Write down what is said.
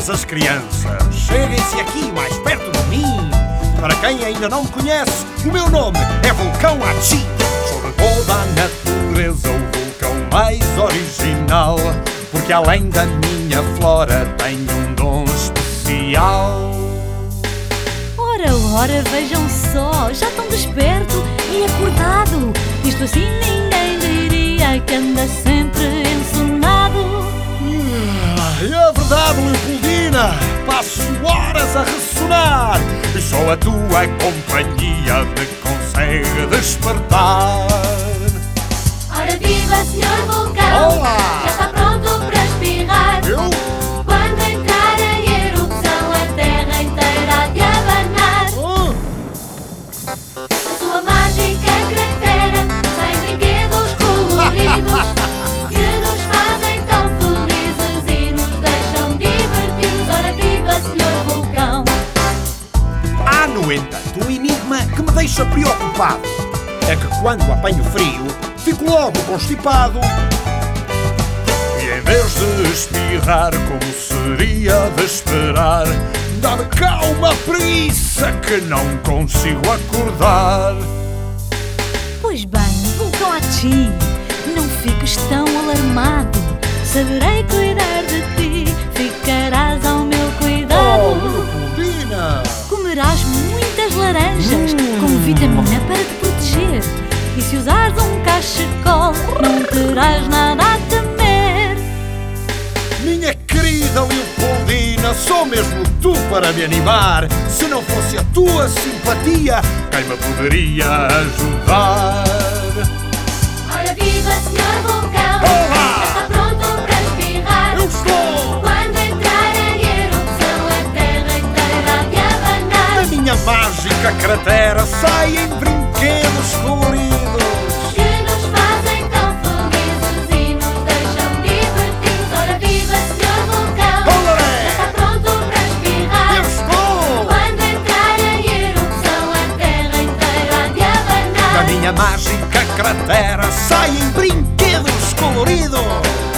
todas as crianças, cheguem-se aqui mais perto de mim. Para quem ainda não me conhece, o meu nome é Vulcão Hachi. Sou de toda a natureza o vulcão mais original, porque além da minha flora tenho um dom especial. Ora, vejam só, já tão desperto e acordado. Isto assim ninguém diria que anda sempre ensonado. É verdade, Leopoldina, passo horas a ressonar e só a tua companhia me consegue despertar. Ora viva, Sr. Vulcão! Olá! Já está pronto para espirrar. Eu? Quando entrar em erupção, a terra inteira há de abanar. A sua mágica cratera tem brinquedos coloridos que nos fazem tão felizes e nos deixam divertidos. Ora viva, Sr. Vulcão! Há, no entanto, um enigma que me deixa preocupado. É que quando apanho frio, fico logo constipado. E em vez de espirrar como seria de esperar, dá-me cá uma preguiça que não consigo acordar. Pois bem, Vulcão Hachi, não fiques tão alarmado. Saberei cuidar de ti, ficarás ao meu Oh, cuidado. Leopoldina! Comerás muitas laranjas com vitamina para te proteger. E se usares um cachecol, não terás nada a temer. Minha querida Leopoldina, sou mesmo tu para me animar. Se não fosse a tua simpatia, quem me poderia ajudar? Ora viva, Sr. Vulcão! Olá! Já está pronto para espirrar. Eu estou! Quando entrar em erupção, a terra inteira há de abanar. Da minha mágica cratera saem brinquedos coloridos Que nos fazem tão felizes e nos deixam divertidos. Ora viva, Sr. Vulcão! Olé! Já está pronto para espirrar. Eu estou! Quando entrar em erupção, a terra inteira há de abanar. Da minha mágica cratera saem brinquedos coloridos.